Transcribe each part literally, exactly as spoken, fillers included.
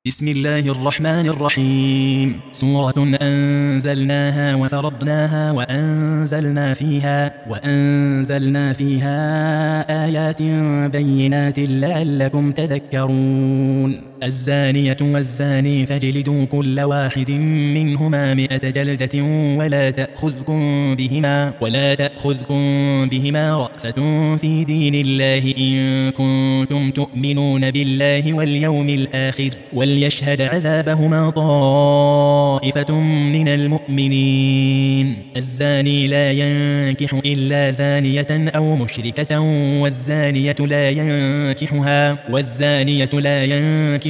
بسم الله الرحمن الرحيم. سورة أنزلناها وفرضناها وأنزلنا فيها وأنزلنا فيها آيات بينات لعلكم تذكرون. الزانية والزاني فاجلدوا كل واحد منهما مئة جلدة ولا تأخذكم بهما ولا تأخذكم بهما رأفة في دين الله إن كنتم تؤمنون بالله واليوم الآخر وليشهد عذابهما طائفة من المؤمنين. الزاني لا ينكح إلا زانية أو مشركة والزانية لا ينكحها والزانية لا ينكحها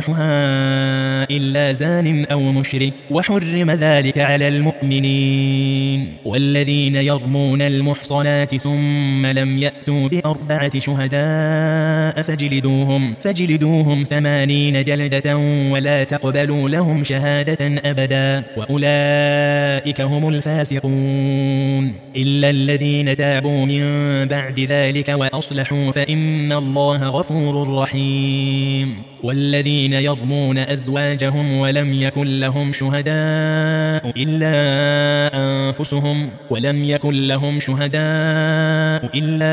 إلا زان أو مشرك وحرم ذلك على المؤمنين. والذين يرمون المحصنات ثم لم يأتوا بأربعة شهداء فاجلدوهم فاجلدوهم ثمانين جلدة ولا تقبلوا لهم شهادة أبدا وأولئك هم الفاسقون. إلا الذين تابوا من بعد ذلك وأصلحوا فإن الله غفور رحيم. والذين يرمون أزواجهم ولم يكن لهم شهداء إلا أنفسهم ولم يكن لهم شهداء إلا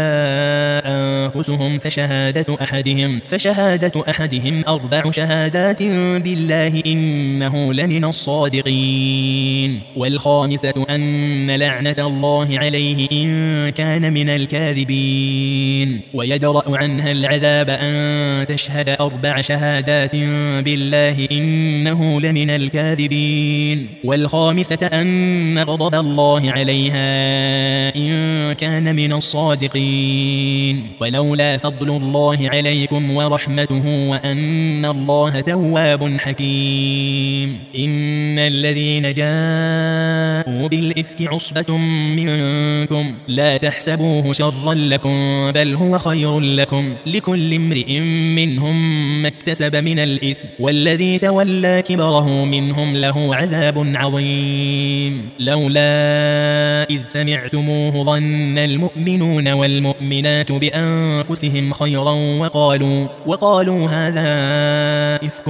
أنفسهم فشهادة أحدهم فشهادة أحدهم أربع شهادات بالله إنه لمن الصادقين. والخامسة أن لعنة الله عليه إن كان من الكاذبين. ويدرأ عنها العذاب أن تشهد أربع شهادات بالله إنه لمن الكاذبين. والخامسة أن غضب الله عليها إن كان من الصادقين. ولولا فضل الله عليكم ورحمته وأن الله تواب حكيم. إن الذين جاءوا بالإفك عصبة منكم لا تحسبوه شرا لكم بل هو خير لكم لكل امرئ منهم ما اكتسب من الإثم والذي تولى كبره منهم له عذاب عظيم. لولا إذ سمعتموه ظن المؤمنون والمؤمنات بأنفسهم خيرا وقالوا وقالوا هذا إفك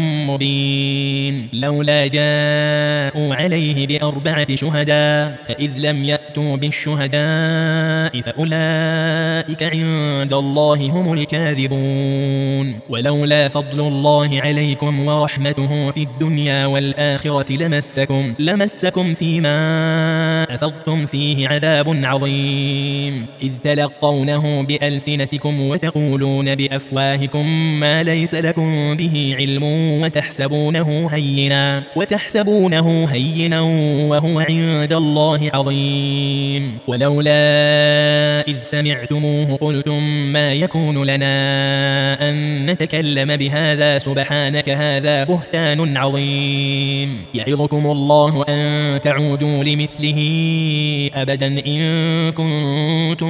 مبين. لولا جاءوا عليه بأربعة شهداء فإذ لم يأتوا بالشهداء فأولئك عند الله هم الكاذبون. ولولا فضل الله عليكم ورحمته في الدنيا والآخرة لمسكم لمسكم فيما أفضتم فيه عذاب عظيم إذ تلقونه بألسنتكم وتقولون بأفواهكم ما ليس لكم به علم وتحسبونه هينا وتحسبونه هينا وهو عند الله عظيم. ولولا إذ سمعتموه قلتم ما يكون لنا أن نتكلم بهذا سبحانك هذا بهتان عظيم. يعظكم الله أن تعودوا لمثله أبدا إن كنتم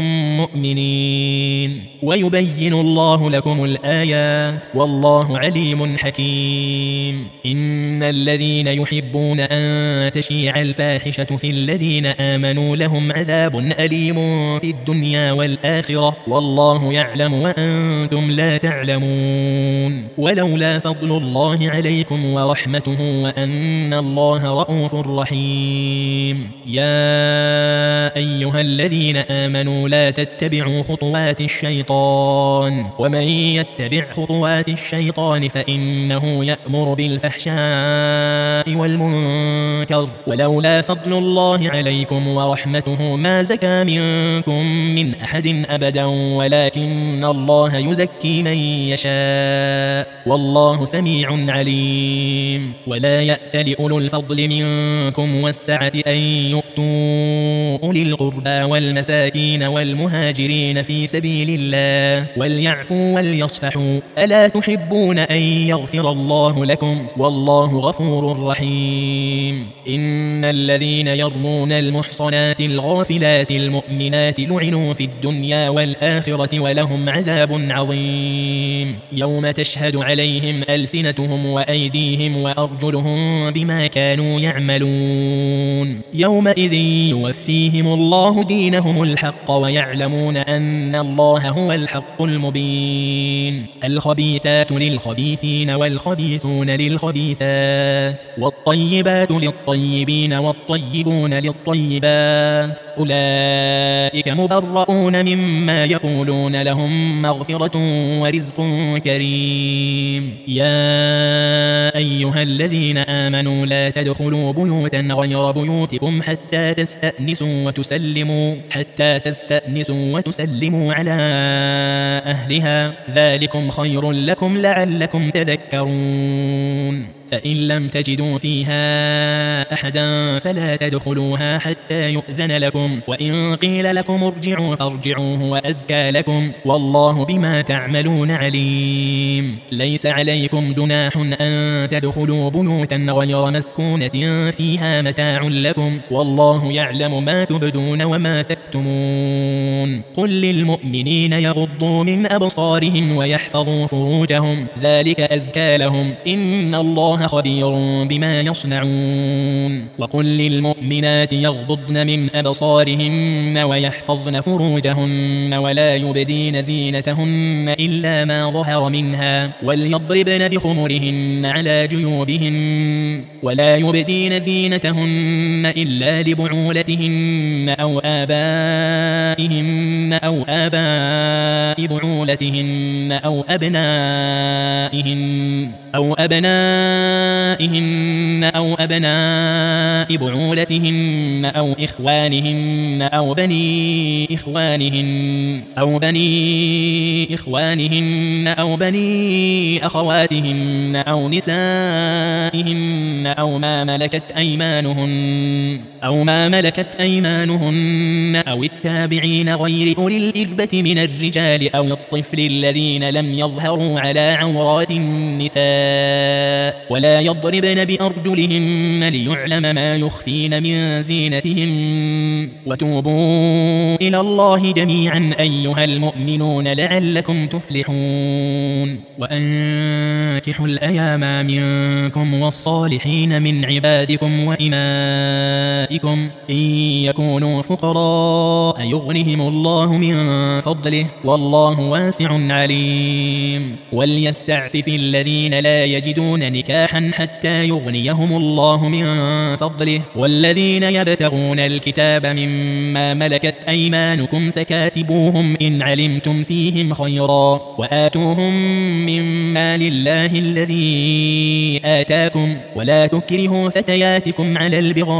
مؤمنين. ويبين الله لكم الآيات والله عليم حكيم. إن الذين يحبون أن تشيع الفاحشة في الذين آمنوا لهم عذاب أليم في الدنيا والآخرة والله يعلم وأنتم لا تعلمون. ولولا فضل الله عليكم ورحمته وأن الله رؤوف رحيم. يا أيها الذين آمنوا لا تتبعوا خطوات الشيطان ومن يتبع خطوات الشيطان فإنه يأمر بالفحشاء والمنكر ولولا فضل الله عليكم ورحمته ما زكى منكم من أحد أبدا ولكن الله يزكي من يشاء والله سميع عليم. ولا يأتل أولو الفضل منكم والسعة أن يؤتوا أولي القربى والمساكين والمهاجرين في سبيل الله وليعفوا وليصفحوا ألا تحبون أن يغفر الله لكم والله غفور رحيم. إن الذين يرمون المحصنات الغافلات المؤمنات لعنوا في الدنيا والآخرة ولهم عذاب عظيم يوم تشهد عليهم ألسنتهم وأيديهم وأرجلهم بما كانوا يعملون يومئذ يوفيهم الله دينهم الحق ويعلمون أن الله هو الحق المبين الخبيثات للخبيثين والخبيثون للخبيثات والطيبات للطيبين والطيبون للطيبات أولئك مبرؤون مما يقولون لهم مغفرة ورزق كريم يا أيها الذين آمنوا لا تدخلوا بيوتا غير بيوتكم حتى تستأنسوا وتسلموا حتى تستأنسوا وتسلموا على أهلها ذلكم خير لكم لعلكم تذكرون فإن لم تجدوا فيها أحدا فلا تدخلوها حتى يؤذن لكم وإن قيل لكم ارجعوا فارجعوا هو أزكى لكم والله بما تعملون عليم ليس عليكم جناح أن تدخلوا بيوتا غير مسكونة فيها متاع لكم والله يعلم ما تبدون وما تكتمون قل للمؤمنين يغضوا من أبصارهم ويحفظوا فروجهم ذلك أزكى لهم إن الله خبير بما يصنعون وقل للمؤمنات يغضضن من أبصارهن ويحفظن فروجهن ولا يبدين زينتهن إلا ما ظهر منها وليضربن بخمرهن على جيوبهن ولا يبدين زينتهن إلا لبعولتهن أو آبائهن أو آباء بعولتهن أو أبنائهن أو أبنائهن أو أبناء بعولتهن أو إخوانهن أو بني إخوانهن أو بني إخوانهن أو بني أخواتهن أو نسائهن أو ما ملكت أيمانهن أو ما ملكت أيمانهن أو التابعين غير أولي الإربة من الرجال أو الطفل الذين لم يظهروا على عورات النساء ولا يضربن بأرجلهن ليعلم ما يخفين من زينتهن وتوبوا إلى الله جميعا أيها المؤمنون لعلكم تفلحون وأنكحوا الأيام منكم والصالحين من عبادكم وإمائكم إن يكونوا فقراء يغنهم الله من فضله والله واسع عليم وليستعفف الذين لا يجدون نكاحا حتى يغنيهم الله من فضله والذين يبتغون الكتاب مما ملكت أيمانكم فكاتبوهم إن علمتم فيهم خيرا وآتوهم مما لله الذي آتاكم ولا تكرهوا فتياتكم على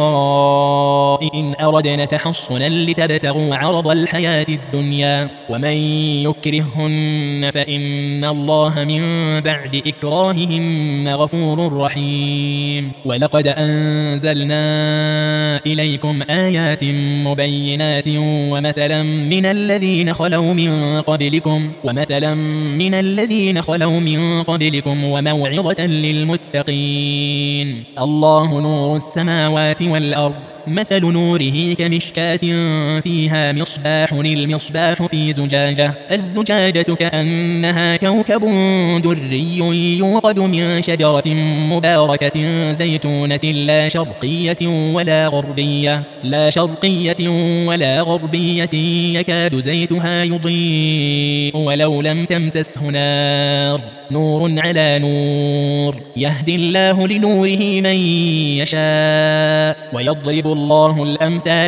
البغاء إن أردنا تحصنا لتبتغوا عرض الحياة الدنيا ومن يكرهن فإن الله من بعد إكراههن غفور رحيم ولقد أنزلنا إليكم آيات مبينات ومثلا من الذين خلوا من قبلكم ومثلا من الذين خلوا من قبلكم وموعظة للمتقين الله نور السماوات والأرض مثل نوره كمشكاة فيها مصباح المصباح في زجاجة الزجاجة كأنها كوكب دري يوقد من شجرة مباركة زيتونة لا شرقية ولا غربية لا شرقية ولا غربية يكاد زيتها يضيء ولو لم تمسسه نار نور على نور يهدي الله لنوره من يشاء ويضرب الله الأمثال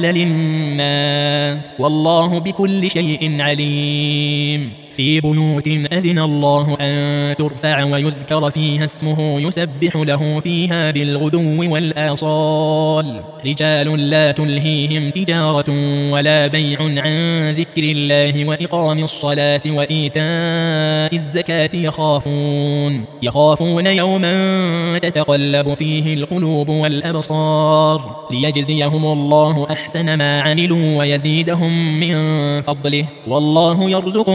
للناس والله بكل شيء عليم في بيوت أذن الله أن ترفع ويذكر فيها اسمه يسبح له فيها بالغدو والآصال رجال لا تلهيهم تجارة ولا بيع عن ذكر الله وإقام الصلاة وإيتاء الزكاة يخافون يخافون يوما تتقلب فيه القلوب والأبصار ليجزيهم الله أحسن ما عملوا ويزيدهم من فضله والله يرزق من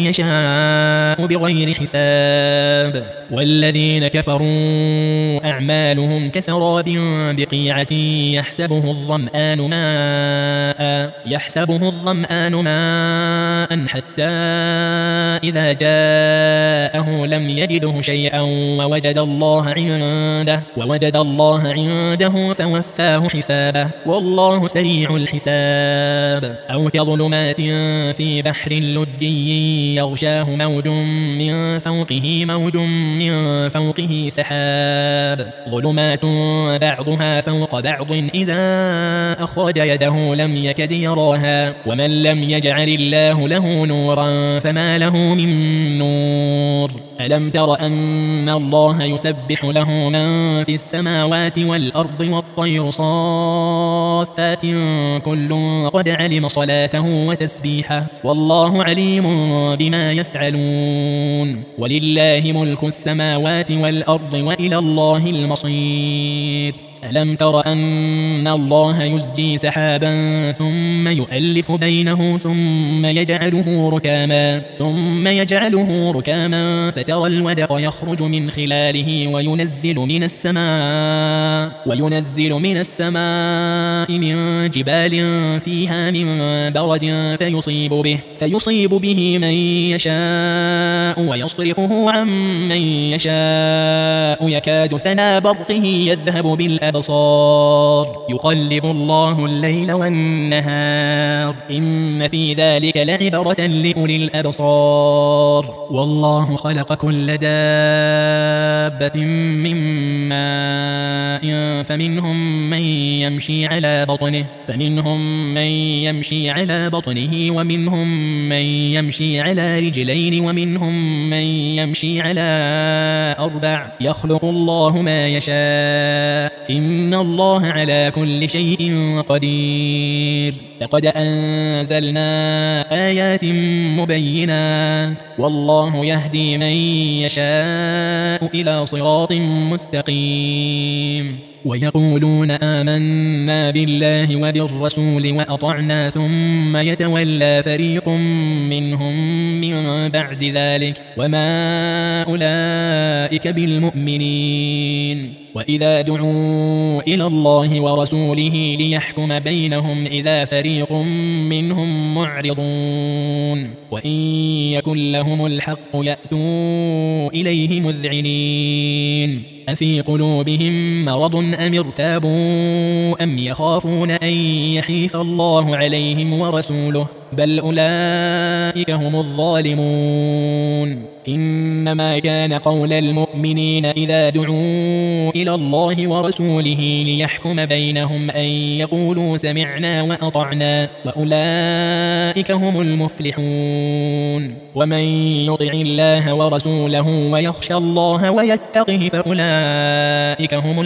يشاء بغير حساب. والذين كفروا أعمالهم كسراب بقيعة يحسبه الظمآن ماء يحسبه الظمآن ماء حتى إذا جاءه لم يجده شيئا ووجد الله عنده ووجد الله عنده فوفاه حسابه والله سريع الحساب. أو كظلمات في بحر لجي يغشاه موج من فوقه موج من فوقه سحاب ظلمات بعضها فوق بعض إذا أخرج يده لم يكد يراها ومن لم يجعل الله له نورا فما له من نور. ألم تر أن الله يسبح له من في السماوات والأرض والطير صافات كل قد علم صلاته وتسبيحه والله عليم بما يفعلون. ولله ملك السماوات والأرض وإلى الله المصير. ألم تر أن الله يزجي سحابا ثم يؤلف بينه ثم يجعله ركاما ثم يجعله ركاما فترى الودق يخرج من خلاله وينزل من السماء وينزل من السماء من جبال فيها من برد فيصيب به فيصيب به من يشاء ويصرفه عن من يشاء يكاد سنا برقه يذهب بالأبصار يقلب الله الليل والنهار إن في ذلك لعبرة لأولي الأبصار. والله خلق كل دابة من ماء فمنهم من يمشي على بطنه فمنهم من يمشي على بطنه ومنهم من يمشي على رجلين ومنهم من يمشي على أربع يخلق الله ما يشاء إن الله على كل شيء قدير. لقد أنزلنا آيات مبينات والله يهدي من يشاء إلى صراط مستقيم. ويقولون آمنا بالله وبالرسول وأطعنا ثم يتولى فريق منهم من بعد ذلك وما أولئك بالمؤمنين. وإذا دعوا إلى الله ورسوله ليحكم بينهم إذا فريق منهم معرضون وإن يكن لهم الحق يأتوا إليه مذعنين. أفي قلوبهم مرض أم ارتابوا أم يخافون أن يحيف الله عليهم ورسوله بل أولئك هم الظالمون. إنما كان قول المؤمنين إذا دعوا إلى الله ورسوله ليحكم بينهم أن يقولوا سمعنا وأطعنا وأولئك هم المفلحون. ومن يطع الله ورسوله ويخشى الله ويتقه فأولئك هم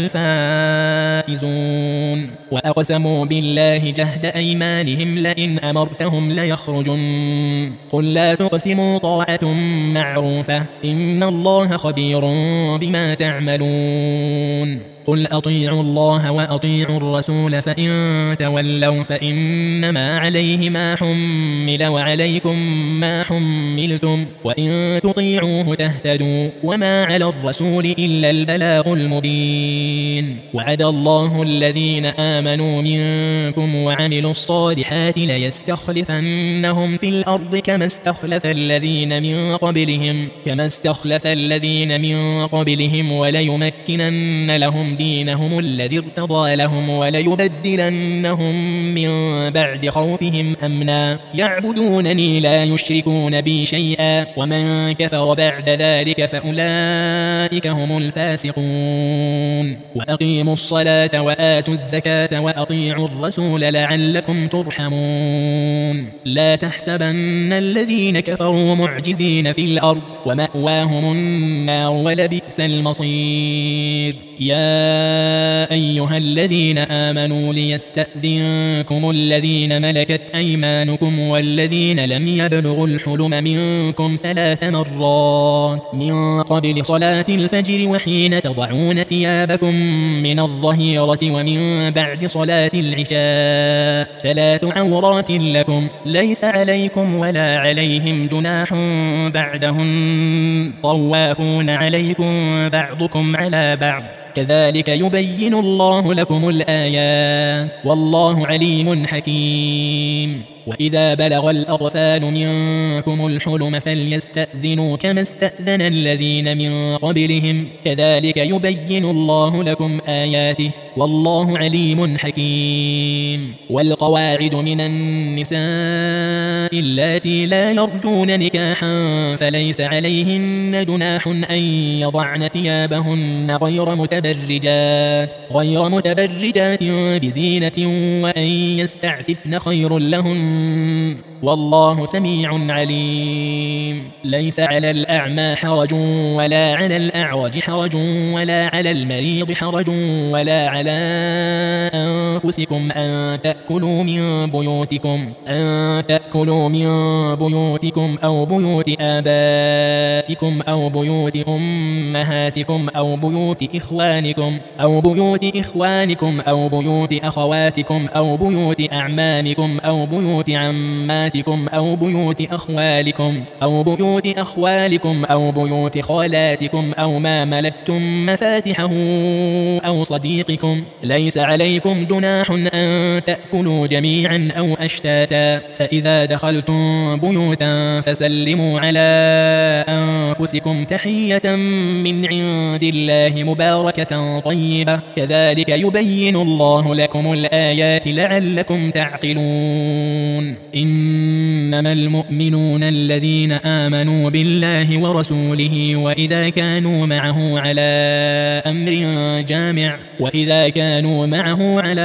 الفائزون. وأقسموا بالله جهد أيمانهم لئن أمرتهم ليخرجن قل لا تقسموا طاعة معروفة إن الله خبير بما تعملون. قل أطيعوا الله وأطيعوا الرسول فإن تولوا فإنما عليه ما حمل وعليكم ما حملتم وإن تطيعوه تهتدوا وما على الرسول إلا البلاغ المبين. وعد الله الذين آمنوا منكم وعملوا الصالحات ليستخلفنهم في الأرض كما استخلف الذين من قبلهم كما استخلف الذين من قبلهم وليمكنن لهم دينهم الذي ارتضى لهم وليبدلنهم من بعد خوفهم أمنا يعبدونني لا يشركون بي شيئا ومن كفر بعد ذلك فأولئك هم الفاسقون. وأقيموا الصلاة وآتوا الزكاة وأطيعوا الرسول لعلكم ترحمون. لا تحسبن الذين كفروا معجزين في الأرض ومأواهم النار ولبئس المصير. يا أيها الذين آمنوا ليستأذنكم الذين ملكت أيمانكم والذين لم يبلغوا الحلم منكم ثلاث مرات من قبل صلاة الفجر وحين تضعون ثيابكم من الظهيرة ومن بعد صلاة العشاء ثلاث عورات لكم ليس عليكم ولا عليهم جناح بعدهن طوافون عليكم بعضكم على بعض كذلك يبين الله لكم الآيات والله عليم حكيم. وإذا بلغ الأطفال منكم الحلم فليستأذنوا كما استأذن الذين من قبلهم كذلك يبين الله لكم آياته والله عليم حكيم. والقواعد من النساء اللاتي لا يرجون نكاحا فليس عليهن جناح أن يضعن ثيابهن غير متبرجات غير متبرجات بزينة وأن يستعففن خير لهن والله سميع عليم. ليس على الأعمى حرج ولا على الأعرج حرج ولا على المريض حرج ولا على أنفسكم أن تأكلوا من بيوتكم أن تأكلوا من بيوتكم أو بيوت آبائكم أو بيوت أمهاتكم أو بيوت إخوانكم أو بيوت إخوانكم أو بيوت أخواتكم أو بيوت أعمامكم أو بيوت عماتكم أو بيوت أخوالكم أو بيوت أخوالكم أو بيوت خالاتكم أو ما ملكتم مفاتحه أو صديقكم ليس عليكم جناح أن تأكلوا جميعا أو أشتاتا فإذا دخلتم بيوتا فسلموا على أنفسكم تحية من عند الله مباركة طيبة كذلك يبين الله لكم الآيات لعلكم تعقلون. إنما المؤمنون الذين آمنوا بالله ورسوله وإذا كانوا معه على أمر جامع وإذا كانوا معه على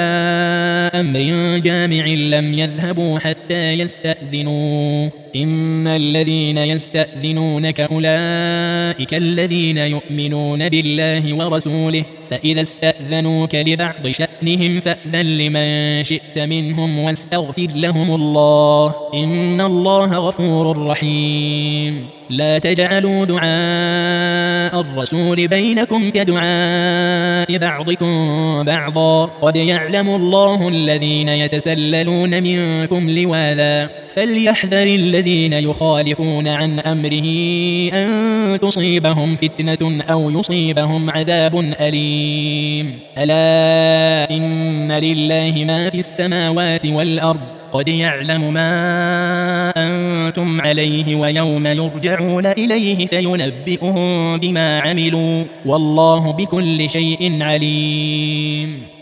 أمر جامع لم يذهبوا حتى يستأذنوه إن الذين يستأذنونك أولئك الذين يؤمنون بالله ورسوله فإذا استأذنوك لبعض شأنهم فأذن لمن شئت منهم واستغفر لهم الله إن الله غفور رحيم. لا تجعلوا دعاء الرسول بينكم كدعاء بعضكم بعضا قد يعلم الله الذين يتسللون منكم لواذا فليحذر الذين يخالفون عن أمره أن تصيبهم فتنة أو يصيبهم عذاب أليم. ألا إن لله ما في السماوات والأرض قد يعلم ما أنتم عليه ويوم يرجعون إليه فينبئهم بما عملوا والله بكل شيء عليم.